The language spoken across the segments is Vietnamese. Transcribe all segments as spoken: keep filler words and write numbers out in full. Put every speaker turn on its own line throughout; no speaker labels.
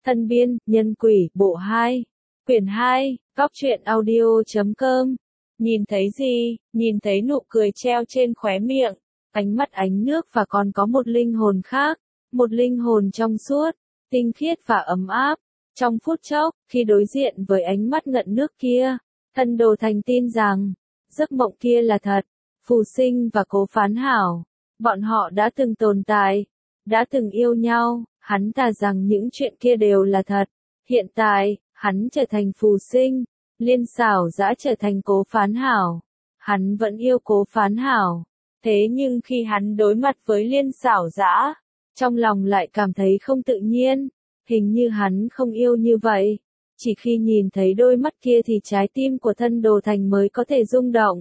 Thân biên, Nhân quỷ, bộ hai. Quyển hai, góc truyện audio chấm com. Nhìn thấy gì? Nhìn thấy nụ cười treo trên khóe miệng, ánh mắt ánh nước và còn có một linh hồn khác, một linh hồn trong suốt, tinh khiết và ấm áp. Trong phút chốc, khi đối diện với ánh mắt ngận nước kia, Thân Đồ Thành tin rằng, giấc mộng kia là thật. Phù Sinh và Cố Phán Hảo, bọn họ đã từng tồn tại, đã từng yêu nhau, hắn thà rằng những chuyện kia đều là thật. Hiện tại, hắn trở thành Phù Sinh, Liên Xảo Dã trở thành Cố Phán Hảo. Hắn vẫn yêu Cố Phán Hảo, thế nhưng khi hắn đối mặt với Liên Xảo Dã, trong lòng lại cảm thấy không tự nhiên, hình như hắn không yêu như vậy. Chỉ khi nhìn thấy đôi mắt kia thì trái tim của Thân Đồ Thành mới có thể rung động.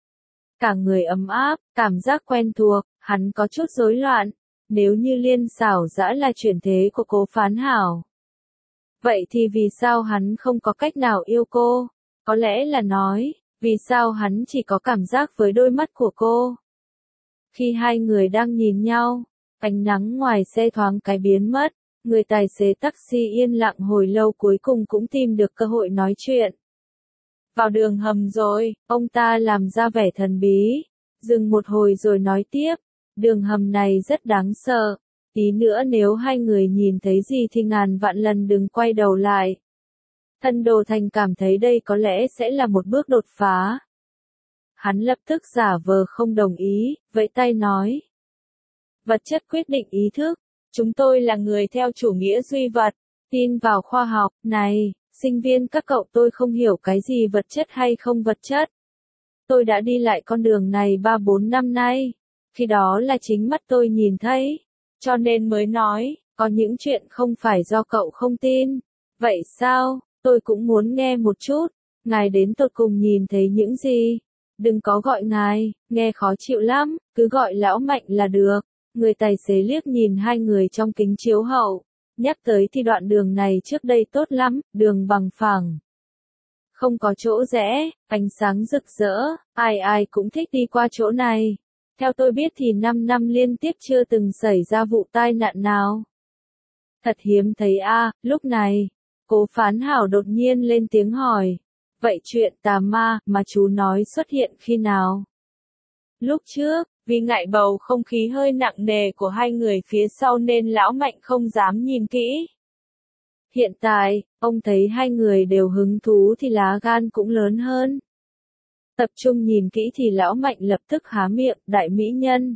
Cả người ấm áp, cảm giác quen thuộc, hắn có chút rối loạn. Nếu như Liên Xảo Dã là chuyển thế của Cố Phán Hảo, vậy thì vì sao hắn không có cách nào yêu cô? Có lẽ là nói, vì sao hắn chỉ có cảm giác với đôi mắt của cô? Khi hai người đang nhìn nhau, ánh nắng ngoài xe thoáng cái biến mất, người tài xế taxi yên lặng hồi lâu cuối cùng cũng tìm được cơ hội nói chuyện. Vào đường hầm rồi, ông ta làm ra vẻ thần bí, dừng một hồi rồi nói tiếp, đường hầm này rất đáng sợ, tí nữa nếu hai người nhìn thấy gì thì ngàn vạn lần đừng quay đầu lại. Thân Đồ Thành cảm thấy đây có lẽ sẽ là một bước đột phá. Hắn lập tức giả vờ không đồng ý, vẫy tay nói. Vật chất quyết định ý thức, chúng tôi là người theo chủ nghĩa duy vật, tin vào khoa học, này, sinh viên các cậu tôi không hiểu cái gì vật chất hay không vật chất. Tôi đã đi lại con đường này ba bốn năm nay, khi đó là chính mắt tôi nhìn thấy, cho nên mới nói, có những chuyện không phải do cậu không tin. Vậy sao, tôi cũng muốn nghe một chút, ngài đến tột cùng nhìn thấy những gì? Đừng có gọi ngài, nghe khó chịu lắm, cứ gọi lão Mạnh là được. Người tài xế liếc nhìn hai người trong kính chiếu hậu, nhắc tới thì đoạn đường này trước đây tốt lắm, đường bằng phẳng. Không có chỗ rẽ, ánh sáng rực rỡ, ai ai cũng thích đi qua chỗ này. Theo tôi biết thì năm năm liên tiếp chưa từng xảy ra vụ tai nạn nào. Thật hiếm thấy a. À, lúc này, Cố Phán Hảo đột nhiên lên tiếng hỏi. Vậy chuyện tà ma mà chú nói xuất hiện khi nào? Lúc trước, vì ngại bầu không khí hơi nặng nề của hai người phía sau nên lão Mạnh không dám nhìn kỹ. Hiện tại, ông thấy hai người đều hứng thú thì lá gan cũng lớn hơn. Tập trung nhìn kỹ thì lão Mạnh lập tức há miệng, đại mỹ nhân.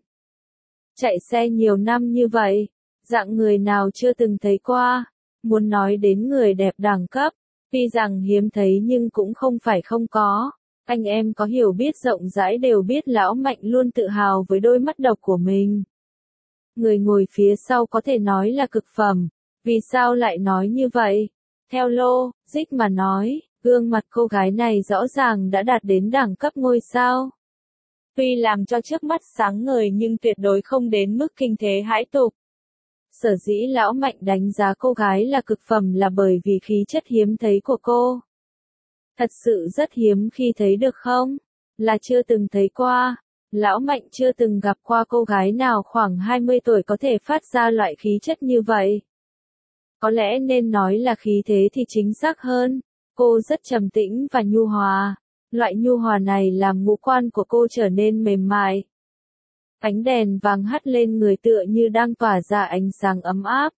Chạy xe nhiều năm như vậy, dạng người nào chưa từng thấy qua, muốn nói đến người đẹp đẳng cấp, tuy rằng hiếm thấy nhưng cũng không phải không có. Anh em có hiểu biết rộng rãi đều biết lão Mạnh luôn tự hào với đôi mắt độc của mình. Người ngồi phía sau có thể nói là cực phẩm, vì sao lại nói như vậy? Theo logic mà nói, gương mặt cô gái này rõ ràng đã đạt đến đẳng cấp ngôi sao. Tuy làm cho trước mắt sáng ngời nhưng tuyệt đối không đến mức kinh thế hãi tục. Sở dĩ lão Mạnh đánh giá cô gái là cực phẩm là bởi vì khí chất hiếm thấy của cô. Thật sự rất hiếm khi thấy được không? Là chưa từng thấy qua. Lão Mạnh chưa từng gặp qua cô gái nào khoảng hai mươi tuổi có thể phát ra loại khí chất như vậy. Có lẽ nên nói là khí thế thì chính xác hơn. Cô rất trầm tĩnh và nhu hòa. Loại nhu hòa này làm ngũ quan của cô trở nên mềm mại. Ánh đèn vàng hắt lên người tựa như đang tỏa ra ánh sáng ấm áp.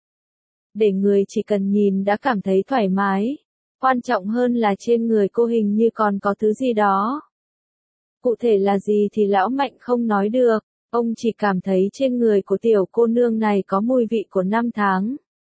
Để người chỉ cần nhìn đã cảm thấy thoải mái. Quan trọng hơn là trên người cô hình như còn có thứ gì đó. Cụ thể là gì thì lão Mạnh không nói được, ông chỉ cảm thấy trên người của tiểu cô nương này có mùi vị của năm tháng.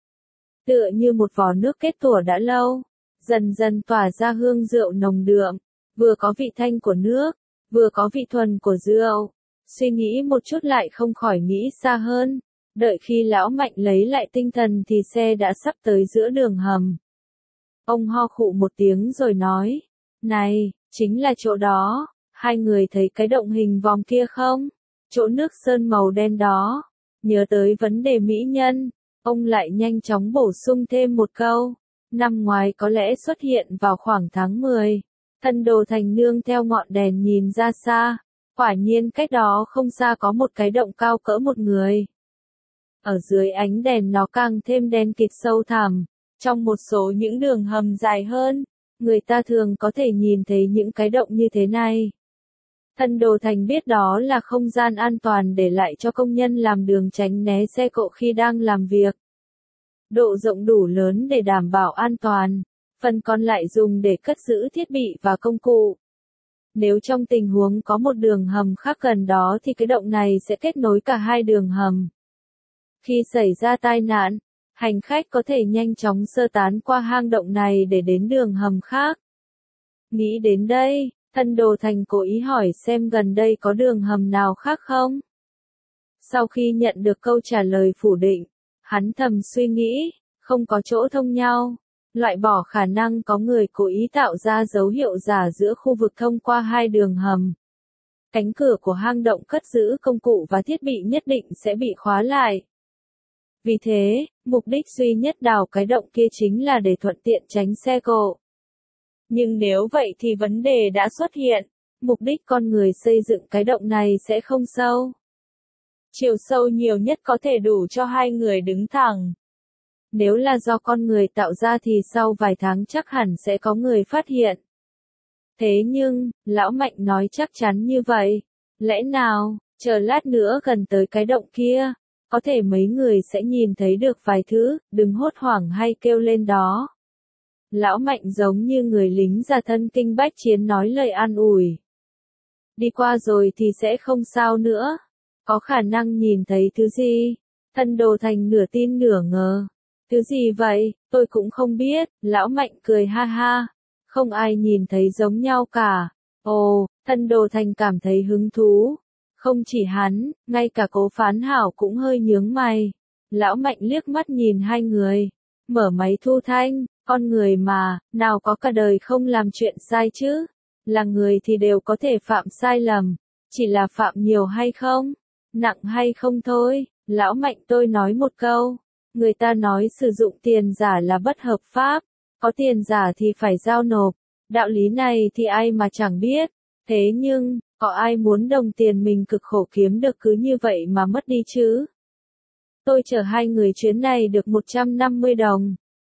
Tựa như một vò nước kết tủa đã lâu, dần dần tỏa ra hương rượu nồng đượm, vừa có vị thanh của nước, vừa có vị thuần của rượu. Suy nghĩ một chút lại không khỏi nghĩ xa hơn, đợi khi lão Mạnh lấy lại tinh thần thì xe đã sắp tới giữa đường hầm. Ông ho khụ một tiếng rồi nói, này, chính là chỗ đó, hai người thấy cái động hình vòm kia không? Chỗ nước sơn màu đen đó. Nhớ tới vấn đề mỹ nhân, ông lại nhanh chóng bổ sung thêm một câu, năm ngoái có lẽ xuất hiện vào khoảng tháng mười. Thân Đồ Thành nương theo ngọn đèn nhìn ra xa, quả nhiên cách đó không xa có một cái động cao cỡ một người. Ở dưới ánh đèn nó càng thêm đen kịt sâu thẳm. Trong một số những đường hầm dài hơn, người ta thường có thể nhìn thấy những cái động như thế này. Thân Đồ Thành biết đó là không gian an toàn để lại cho công nhân làm đường tránh né xe cộ khi đang làm việc. Độ rộng đủ lớn để đảm bảo an toàn, phần còn lại dùng để cất giữ thiết bị và công cụ. Nếu trong tình huống có một đường hầm khác gần đó thì cái động này sẽ kết nối cả hai đường hầm. Khi xảy ra tai nạn, hành khách có thể nhanh chóng sơ tán qua hang động này để đến đường hầm khác. Nghĩ đến đây, Thân Đồ Thành cố ý hỏi xem gần đây có đường hầm nào khác không. Sau khi nhận được câu trả lời phủ định, hắn thầm suy nghĩ, không có chỗ thông nhau, loại bỏ khả năng có người cố ý tạo ra dấu hiệu giả giữa khu vực thông qua hai đường hầm. Cánh cửa của hang động cất giữ công cụ và thiết bị nhất định sẽ bị khóa lại. Vì thế, mục đích duy nhất đào cái động kia chính là để thuận tiện tránh xe cộ. Nhưng nếu vậy thì vấn đề đã xuất hiện, mục đích con người xây dựng cái động này sẽ không sâu. Chiều sâu nhiều nhất có thể đủ cho hai người đứng thẳng. Nếu là do con người tạo ra thì sau vài tháng chắc hẳn sẽ có người phát hiện. Thế nhưng, Lão Mạnh nói chắc chắn như vậy. Lẽ nào, chờ lát nữa gần tới cái động kia, có thể mấy người sẽ nhìn thấy được vài thứ, đừng hốt hoảng hay kêu lên đó. Lão Mạnh giống như người lính già thân kinh bách chiến nói lời an ủi. Đi qua rồi thì sẽ không sao nữa. Có khả năng nhìn thấy thứ gì? Thân Đồ Thành nửa tin nửa ngờ. Thứ gì vậy, tôi cũng không biết, Lão Mạnh cười ha ha. Không ai nhìn thấy giống nhau cả. Ồ, Thân Đồ Thành cảm thấy hứng thú. Không chỉ hắn, ngay cả Cố Phán Hảo cũng hơi nhướng mày. Lão Mạnh liếc mắt nhìn hai người. Mở máy thu thanh, con người mà, nào có cả đời không làm chuyện sai chứ. Là người thì đều có thể phạm sai lầm. Chỉ là phạm nhiều hay không, nặng hay không thôi. Lão Mạnh tôi nói một câu. Người ta nói sử dụng tiền giả là bất hợp pháp. Có tiền giả thì phải giao nộp. Đạo lý này thì ai mà chẳng biết. Thế nhưng, có ai muốn đồng tiền mình cực khổ kiếm được cứ như vậy mà mất đi chứ? Tôi chở hai người chuyến này được một trăm năm mươi đồng.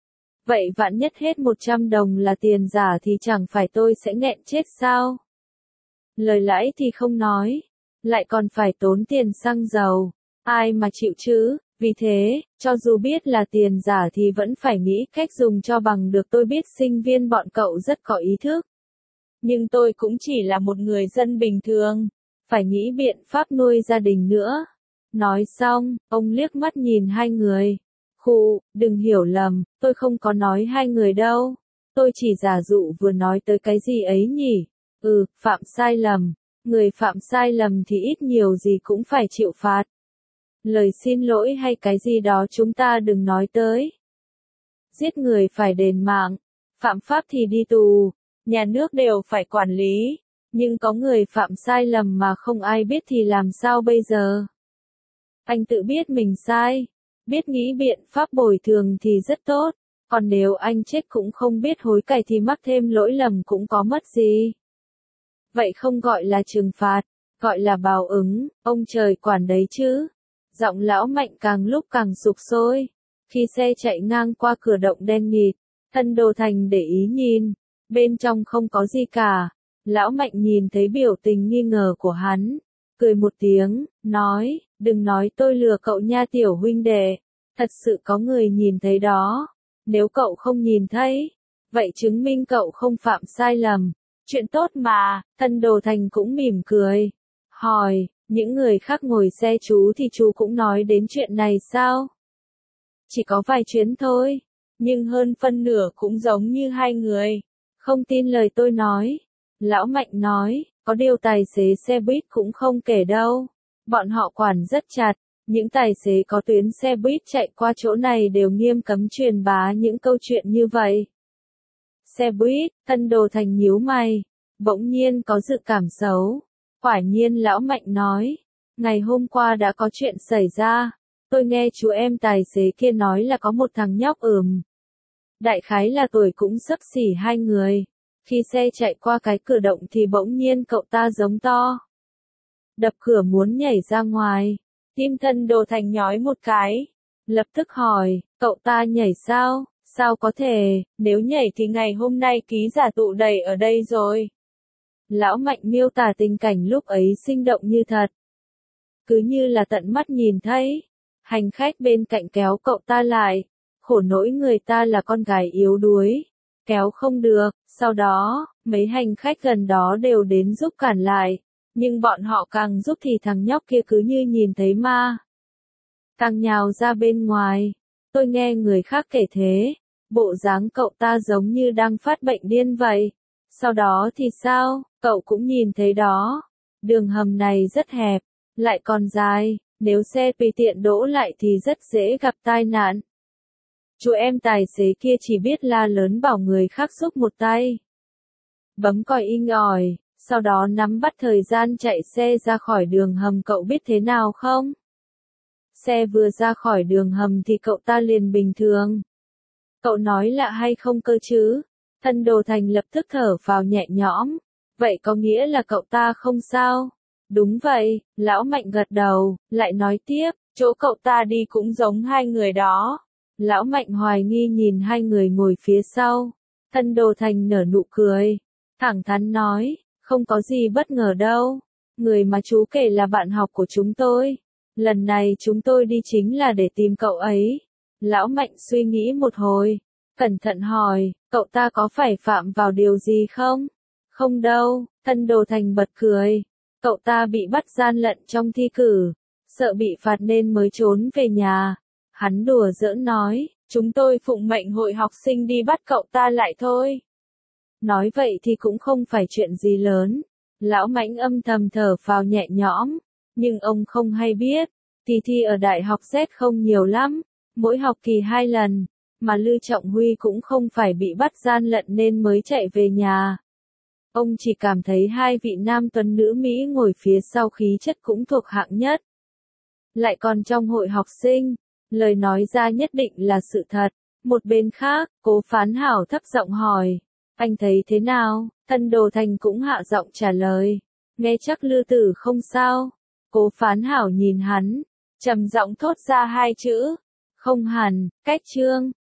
Vậy vạn nhất hết một trăm đồng là tiền giả thì chẳng phải tôi sẽ nghẹn chết sao? Lời lãi thì không nói, lại còn phải tốn tiền xăng dầu. Ai mà chịu chứ? Vì thế, cho dù biết là tiền giả thì vẫn phải nghĩ cách dùng cho bằng được. Tôi biết sinh viên bọn cậu rất có ý thức. Nhưng tôi cũng chỉ là một người dân bình thường, phải nghĩ biện pháp nuôi gia đình nữa. Nói xong, ông liếc mắt nhìn hai người. Khụ, đừng hiểu lầm, tôi không có nói hai người đâu. Tôi chỉ giả dụ vừa nói tới cái gì ấy nhỉ? Ừ, phạm sai lầm. Người phạm sai lầm thì ít nhiều gì cũng phải chịu phạt. Lời xin lỗi hay cái gì đó chúng ta đừng nói tới. Giết người phải đền mạng, phạm pháp thì đi tù, nhà nước đều phải quản lý. Nhưng có người phạm sai lầm mà không ai biết thì làm sao bây giờ? Anh tự biết mình sai, biết nghĩ biện pháp bồi thường thì rất tốt. Còn nếu anh chết cũng không biết hối cải thì mắc thêm lỗi lầm cũng có mất gì. Vậy không gọi là trừng phạt, gọi là báo ứng, ông trời quản đấy chứ. Giọng Lão Mạnh càng lúc càng sục sôi. Khi xe chạy ngang qua cửa động đen nghịt, Thân Đồ Thành để ý nhìn, bên trong không có gì cả. Lão Mạnh nhìn thấy biểu tình nghi ngờ của hắn, cười một tiếng, nói, đừng nói tôi lừa cậu nha tiểu huynh đệ, thật sự có người nhìn thấy đó. Nếu cậu không nhìn thấy, vậy chứng minh cậu không phạm sai lầm. Chuyện tốt mà. Thân Đồ Thành cũng mỉm cười, hỏi, những người khác ngồi xe chú thì chú cũng nói đến chuyện này sao? Chỉ có vài chuyến thôi, nhưng hơn phân nửa cũng giống như hai người. Không tin lời tôi nói. Lão Mạnh nói, có điều tài xế xe buýt cũng không kể đâu. Bọn họ quản rất chặt, những tài xế có tuyến xe buýt chạy qua chỗ này đều nghiêm cấm truyền bá những câu chuyện như vậy. Xe buýt, Thân Đồ Thành nhíu mày, bỗng nhiên có dự cảm xấu. Quả nhiên Lão Mạnh nói, ngày hôm qua đã có chuyện xảy ra. Tôi nghe chú em tài xế kia nói là có một thằng nhóc ừm. Đại khái là tuổi cũng xấp xỉ hai người. Khi xe chạy qua cái cửa động thì bỗng nhiên cậu ta giống to. Đập cửa muốn nhảy ra ngoài. Tim Thân Đồ Thành nhói một cái. Lập tức hỏi, cậu ta nhảy sao? Sao có thể, nếu nhảy thì ngày hôm nay ký giả tụ đầy ở đây rồi. Lão Mạnh miêu tả tình cảnh lúc ấy sinh động như thật. Cứ như là tận mắt nhìn thấy. Hành khách bên cạnh kéo cậu ta lại. Khổ nỗi người ta là con gái yếu đuối. Kéo không được, sau đó, mấy hành khách gần đó đều đến giúp cản lại. Nhưng bọn họ càng giúp thì thằng nhóc kia cứ như nhìn thấy ma. Càng nhào ra bên ngoài. Tôi nghe người khác kể thế. Bộ dáng cậu ta giống như đang phát bệnh điên vậy. Sau đó thì sao, cậu cũng nhìn thấy đó. Đường hầm này rất hẹp, lại còn dài, nếu xe tùy tiện đỗ lại thì rất dễ gặp tai nạn. Chú em tài xế kia chỉ biết la lớn bảo người khác giúp một tay. Bấm còi inh ỏi, sau đó nắm bắt thời gian chạy xe ra khỏi đường hầm. Cậu biết thế nào không? Xe vừa ra khỏi đường hầm thì cậu ta liền bình thường. Cậu nói lạ hay không cơ chứ? Thân Đồ Thành lập tức thở vào nhẹ nhõm. Vậy có nghĩa là cậu ta không sao? Đúng vậy, Lão Mạnh gật đầu, lại nói tiếp, chỗ cậu ta đi cũng giống hai người đó. Lão Mạnh hoài nghi nhìn hai người ngồi phía sau. Thân Đồ Thành nở nụ cười, thẳng thắn nói, không có gì bất ngờ đâu. Người mà chú kể là bạn học của chúng tôi. Lần này chúng tôi đi chính là để tìm cậu ấy. Lão Mạnh suy nghĩ một hồi, cẩn thận hỏi, cậu ta có phải phạm vào điều gì không? Không đâu, Thân Đồ Thành bật cười. Cậu ta bị bắt gian lận trong thi cử, sợ bị phạt nên mới trốn về nhà. Hắn đùa giỡn nói, chúng tôi phụng mệnh hội học sinh đi bắt cậu ta lại thôi. Nói vậy thì cũng không phải chuyện gì lớn. Lão Mãnh âm thầm thở phào nhẹ nhõm, nhưng ông không hay biết, kỳ thi ở đại học Z không nhiều lắm, mỗi học kỳ hai lần, mà Lư Trọng Huy cũng không phải bị bắt gian lận nên mới chạy về nhà. Ông chỉ cảm thấy hai vị nam tuấn nữ Mỹ ngồi phía sau khí chất cũng thuộc hạng nhất. Lại còn trong hội học sinh, lời nói ra nhất định là sự thật. Một bên khác, Cố Phán Hảo thấp giọng hỏi, anh thấy thế nào? Thân Đồ Thành cũng hạ giọng trả lời, nghe chắc Lư Tử không sao. Cố Phán Hảo nhìn hắn, trầm giọng thốt ra hai chữ, không hẳn, cách chương.